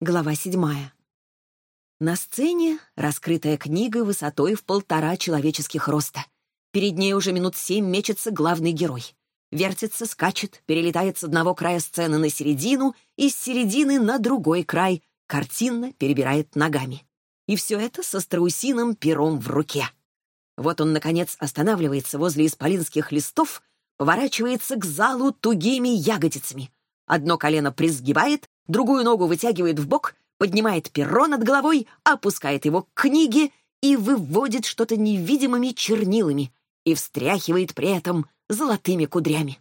Глава 7. На сцене раскрытая книга высотой в 1,5 человеческих роста. Перед ней уже минут 7 мечется главный герой. Вертится, скачет, перелетает с одного края сцены на середину и с середины на другой край, картинно перебирает ногами. И все это со страусиным пером в руке. Вот он, наконец, останавливается возле исполинских листов, поворачивается к залу тугими ягодицами. Одно колено призгибает, другую ногу вытягивает вбок, поднимает перо над головой, опускает его к книге и выводит что-то невидимыми чернилами и встряхивает при этом золотыми кудрями.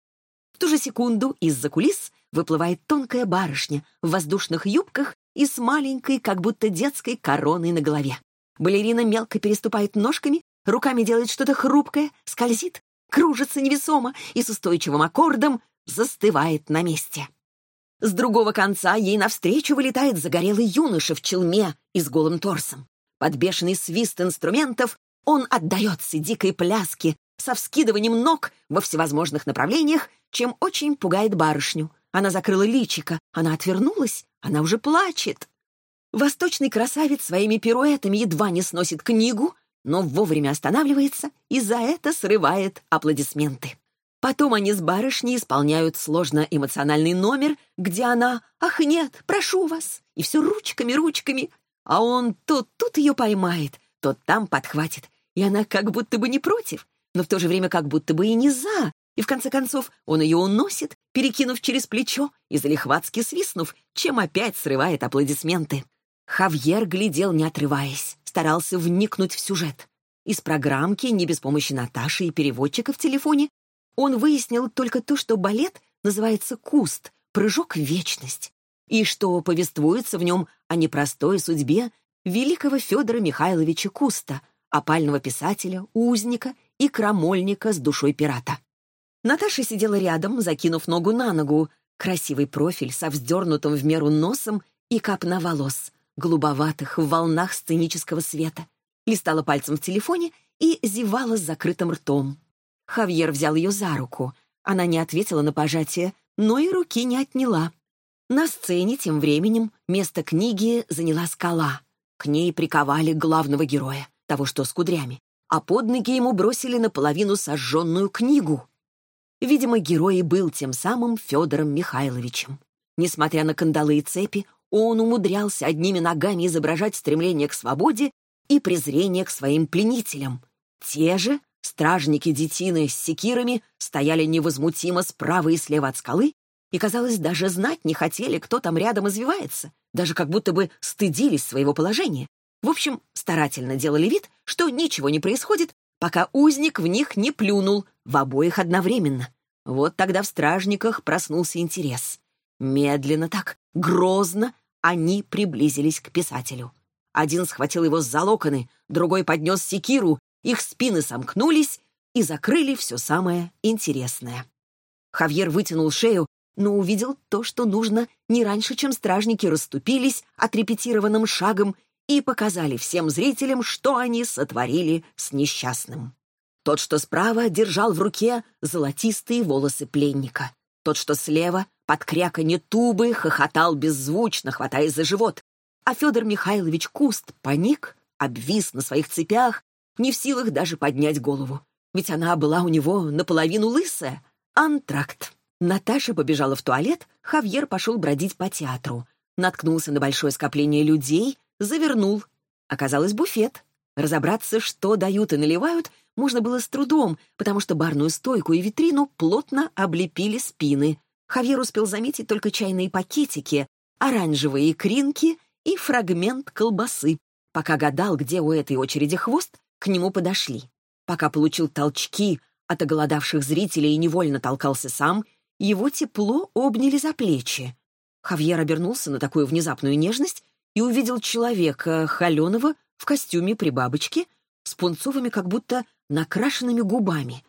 В ту же секунду из-за кулис выплывает тонкая барышня в воздушных юбках и с маленькой, как будто детской короной на голове. Балерина мелко переступает ножками, руками делает что-то хрупкое, скользит, кружится невесомо и с устойчивым аккордом застывает на месте. С другого конца ей навстречу вылетает загорелый юноша в челме и с голым торсом. Под бешеный свист инструментов он отдается дикой пляске со вскидыванием ног во всевозможных направлениях, чем очень пугает барышню. Она закрыла личико, она отвернулась, она уже плачет. Восточный красавец своими пируэтами едва не сносит книгу, но вовремя останавливается и за это срывает аплодисменты. Потом они с барышней исполняют сложно-эмоциональный номер, где она «Ах, нет, прошу вас!» и все ручками, а он то тут ее поймает, то там подхватит, и она как будто бы не против, но в то же время как будто бы и не за, и в конце концов он ее уносит, перекинув через плечо и залихватски свистнув, чем опять срывает аплодисменты. Хавьер глядел, не отрываясь, старался вникнуть в сюжет. Из программки, не без помощи Наташи и переводчика в телефоне, он выяснил только то, что балет называется «Куст», «Прыжок в вечность», и что повествуется в нем о непростой судьбе великого Федора Михайловича Куста, опального писателя, узника и крамольника с душой пирата. Наташа сидела рядом, закинув ногу на ногу, красивый профиль со вздернутым в меру носом и копна волос, голубоватых в волнах сценического света, листала пальцем в телефоне и зевала с закрытым ртом. Хавьер взял ее за руку. Она не ответила на пожатие, но и руки не отняла. На сцене тем временем место книги заняла скала. К ней приковали главного героя, того, что с кудрями, а под ноги ему бросили наполовину сожженную книгу. Видимо, герой и был тем самым Федором Михайловичем. Несмотря на кандалы и цепи, он умудрялся одними ногами изображать стремление к свободе и презрение к своим пленителям. Те же стражники-детины с секирами стояли невозмутимо справа и слева от скалы и, казалось, даже знать не хотели, кто там рядом извивается, даже как будто бы стыдились своего положения. В общем, старательно делали вид, что ничего не происходит, пока узник в них не плюнул, в обоих одновременно. Вот тогда в стражниках проснулся интерес. Медленно так, грозно, они приблизились к писателю. Один схватил его за локоны, другой поднес секиру, их спины сомкнулись и закрыли все самое интересное. Хавьер вытянул шею, но увидел то, что нужно, не раньше, чем стражники расступились отрепетированным шагом и показали всем зрителям, что они сотворили с несчастным. Тот, что справа, держал в руке золотистые волосы пленника. Тот, что слева, под кряканье тубы, хохотал беззвучно, хватаясь за живот. А Федор Михайлович Куст паник, обвис на своих цепях, не в силах даже поднять голову. Ведь она была у него наполовину лысая. Антракт. Наташа побежала в туалет, Хавьер пошел бродить по театру. Наткнулся на большое скопление людей, завернул. Оказалось, буфет. Разобраться, что дают и наливают, можно было с трудом, потому что барную стойку и витрину плотно облепили спины. Хавьер успел заметить только чайные пакетики, оранжевые икринки и фрагмент колбасы. Пока гадал, где у этой очереди хвост, к нему подошли. Пока получил толчки от оголодавших зрителей и невольно толкался сам, его тепло обняли за плечи. Хавьер обернулся на такую внезапную нежность и увидел человека, холеного, в костюме при бабочке, с пунцовыми, как будто накрашенными губами.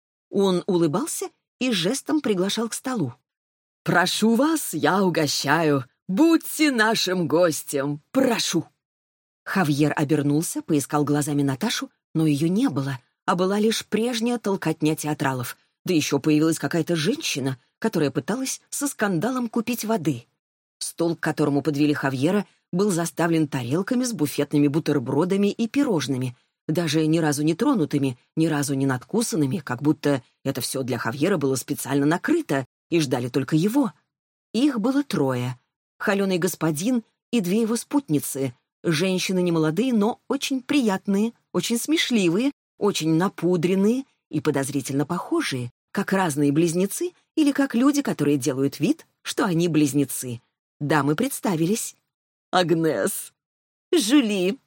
Он улыбался и жестом приглашал к столу. «Прошу вас, я угощаю. Будьте нашим гостем. Прошу!» Хавьер обернулся, поискал глазами Наташу, но ее не было, а была лишь прежняя толкотня театралов. Да еще появилась какая-то женщина, которая пыталась со скандалом купить воды. Стол, к которому подвели Хавьера, был заставлен тарелками с буфетными бутербродами и пирожными, даже ни разу не тронутыми, ни разу не надкусанными, как будто это все для Хавьера было специально накрыто и ждали только его. Их было 3: холеный господин и 2 его спутницы, женщины немолодые, но очень приятные, очень смешливые, очень напудренные и подозрительно похожие, как разные близнецы или как люди, которые делают вид, что они близнецы. Дамы представились. Агнес, Жюли.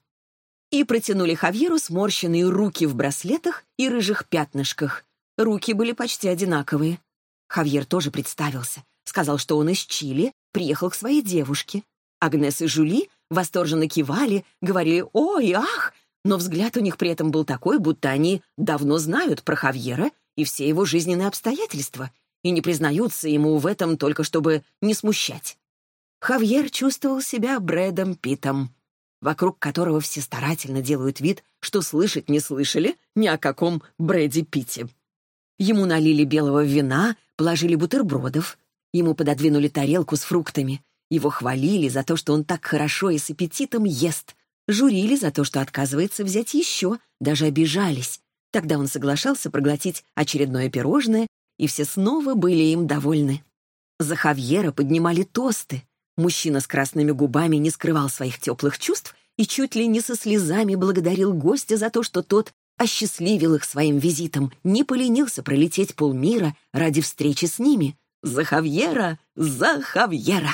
И протянули Хавьеру сморщенные руки в браслетах и рыжих пятнышках. Руки были почти одинаковые. Хавьер тоже представился. Сказал, что он из Чили, приехал к своей девушке. Агнес и Жюли восторженно кивали, говорили «Ой, ах!», но взгляд у них при этом был такой, будто они давно знают про Хавьера и все его жизненные обстоятельства и не признаются ему в этом только чтобы не смущать. Хавьер чувствовал себя Брэдом Питтом, вокруг которого все старательно делают вид, что слышать не слышали ни о каком Брэде Питте. Ему налили белого вина, положили бутербродов, ему пододвинули тарелку с фруктами, его хвалили за то, что он так хорошо и с аппетитом ест, журили за то, что отказывается взять еще, даже обижались. Тогда он соглашался проглотить очередное пирожное, и все снова были им довольны. За Хавьера поднимали тосты. Мужчина с красными губами не скрывал своих теплых чувств и чуть ли не со слезами благодарил гостя за то, что тот осчастливил их своим визитом, не поленился пролететь полмира ради встречи с ними. За Хавьера! За Хавьера!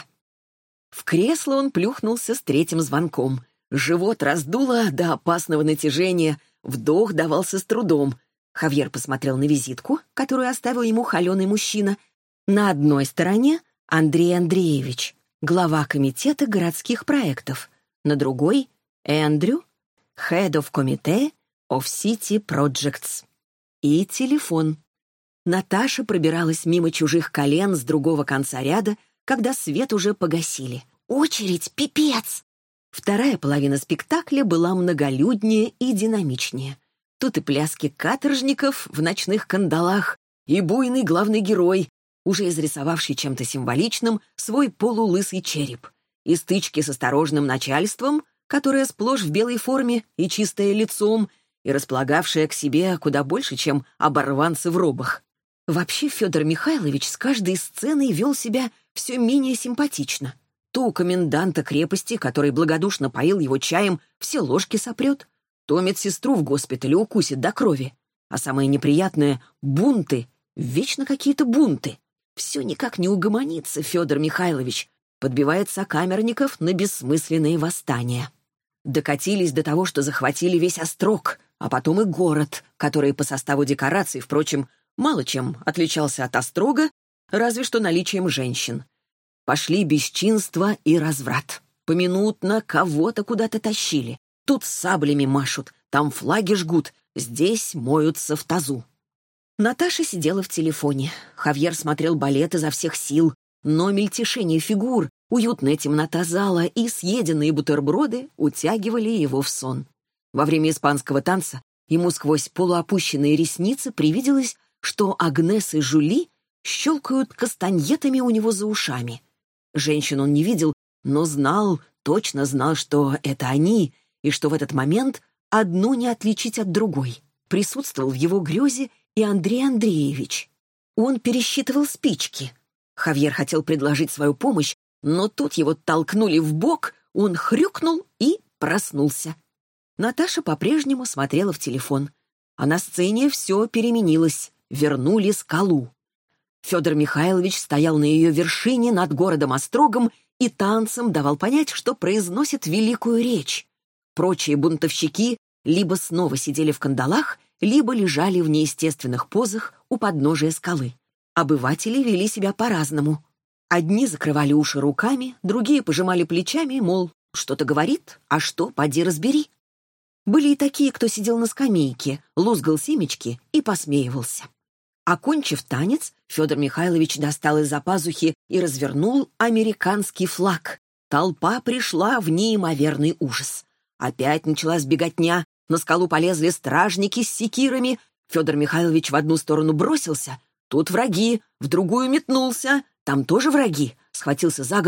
В кресло он плюхнулся с 3-м звонком. Живот раздуло до опасного натяжения, вдох давался с трудом. Хавьер посмотрел на визитку, которую оставил ему холеный мужчина. На одной стороне Андрей Андреевич, глава комитета городских проектов. На другой — Эндрю, Head of Committee of City Projects. И телефон. Наташа пробиралась мимо чужих колен с другого конца ряда, когда свет уже погасили. Очередь — пипец! Вторая половина спектакля была многолюднее и динамичнее. Тут и пляски каторжников в ночных кандалах, и буйный главный герой, уже изрисовавший чем-то символичным свой полулысый череп, и стычки с осторожным начальством, которое сплошь в белой форме и чистое лицом, и располагавшее к себе куда больше, чем оборванцы в робах. Вообще Федор Михайлович с каждой сценой вел себя все менее симпатично. То у коменданта крепости, который благодушно поил его чаем, все ложки сопрет, то медсестру в госпитале укусит до крови. А самое неприятное — бунты, вечно какие-то бунты. Все никак не угомонится Федор Михайлович, подбивает сокамерников на бессмысленные восстания. Докатились до того, что захватили весь Острог, а потом и город, который по составу декораций, впрочем, мало чем отличался от Острога, разве что наличием женщин. Пошли бесчинство и разврат. Поминутно кого-то куда-то тащили. Тут саблями машут, там флаги жгут, здесь моются в тазу. Наташа сидела в телефоне. Хавьер смотрел балет изо всех сил, но мельтешение фигур, уютная темнота зала и съеденные бутерброды утягивали его в сон. Во время испанского танца ему сквозь полуопущенные ресницы привиделось, что Агнес и Жюли щелкают кастаньетами у него за ушами. Женщин он не видел, но знал, точно знал, что это они, и что в этот момент одну не отличить от другой. Присутствовал в его грезе и Андрей Андреевич. Он пересчитывал спички. Хавьер хотел предложить свою помощь, но тут его толкнули в бок, он хрюкнул и проснулся. Наташа по-прежнему смотрела в телефон. А на сцене все переменилось. Вернули скалу. Федор Михайлович стоял на ее вершине над городом Острогом и танцем давал понять, что произносит великую речь. Прочие бунтовщики либо снова сидели в кандалах, либо лежали в неестественных позах у подножия скалы. Обыватели вели себя по-разному. Одни закрывали уши руками, другие пожимали плечами, мол, что-то говорит, а что, поди разбери. Были и такие, кто сидел на скамейке, лузгал семечки и посмеивался. Окончив танец, Федор Михайлович достал из-за пазухи и развернул американский флаг. Толпа пришла в неимоверный ужас. Опять началась беготня, на скалу полезли стражники с секирами. Федор Михайлович в одну сторону бросился, тут враги, в другую метнулся, там тоже враги, схватился за голову,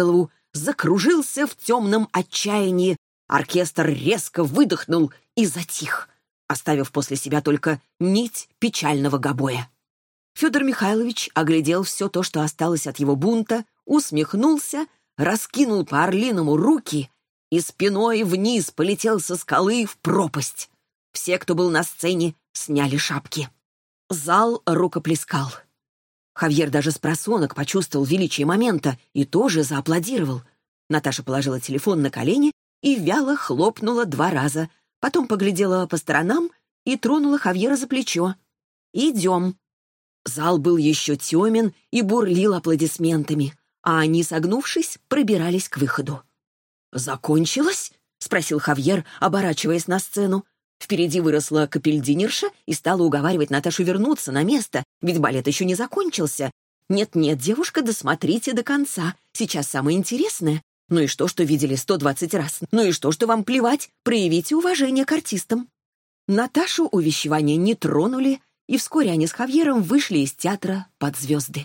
закружился в темном отчаянии. Оркестр резко выдохнул и затих, оставив после себя только нить печального гобоя. Федор Михайлович оглядел все то, что осталось от его бунта, усмехнулся, раскинул по-орлиному руки и спиной вниз полетел со скалы в пропасть. Все, кто был на сцене, сняли шапки. Зал рукоплескал. Хавьер даже спросонок почувствовал величие момента и тоже зааплодировал. Наташа положила телефон на колени и вяло хлопнула 2 раза, потом поглядела по сторонам и тронула Хавьера за плечо. «Идем». Зал был еще темен и бурлил аплодисментами, а они, согнувшись, пробирались к выходу. «Закончилось?» — спросил Хавьер, оборачиваясь на сцену. Впереди выросла капельдинерша и стала уговаривать Наташу вернуться на место, ведь балет еще не закончился. «Нет-нет, девушка, досмотрите до конца. Сейчас самое интересное. Ну и что видели 120 раз? Ну и что вам плевать? Проявите уважение к артистам». Наташу увещевания не тронули, и вскоре они с Хавьером вышли из театра под звезды.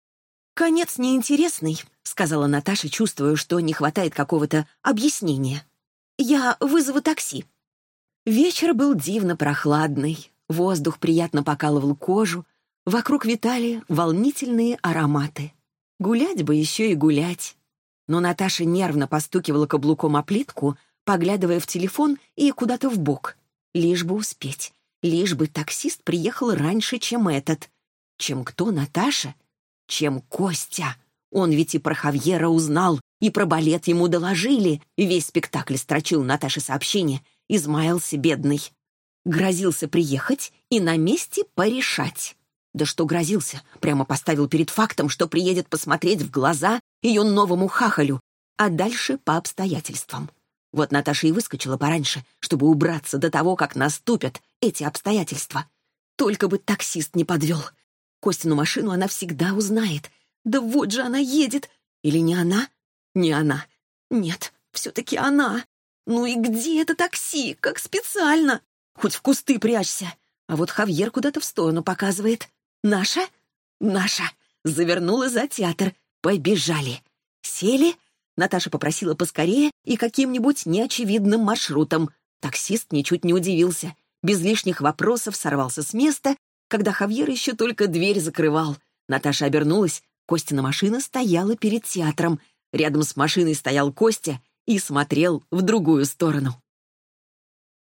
«Конец неинтересный», — сказала Наташа, чувствуя, что не хватает какого-то объяснения. «Я вызову такси». Вечер был дивно прохладный, воздух приятно покалывал кожу, вокруг витали волнительные ароматы. Гулять бы еще и гулять. Но Наташа нервно постукивала каблуком о плитку, поглядывая в телефон и куда-то вбок. Лишь бы успеть, лишь бы таксист приехал раньше, чем этот. Чем кто, Наташа? Чем Костя. Он ведь и про Хавьера узнал, и про балет ему доложили, и весь спектакль строчил Наташе сообщение. Измаялся бедный. Грозился приехать и на месте порешать. Да что грозился, прямо поставил перед фактом, что приедет посмотреть в глаза ее новому хахалю, а дальше по обстоятельствам. Вот Наташа и выскочила пораньше, чтобы убраться до того, как наступят эти обстоятельства. Только бы таксист не подвел. Костину машину она всегда узнает. Да вот же она едет. Или не она? Не она. Нет, все-таки она. Ну и где это такси? Как специально? Хоть в кусты прячься. А вот Хавьер куда-то в сторону показывает. Наша? Наша. Завернула за театр. Побежали. Сели. Наташа попросила поскорее и каким-нибудь неочевидным маршрутом. Таксист ничуть не удивился. Без лишних вопросов сорвался с места, когда Хавьер еще только дверь закрывал. Наташа обернулась. Костина машина стояла перед театром. Рядом с машиной стоял Костя и смотрел в другую сторону.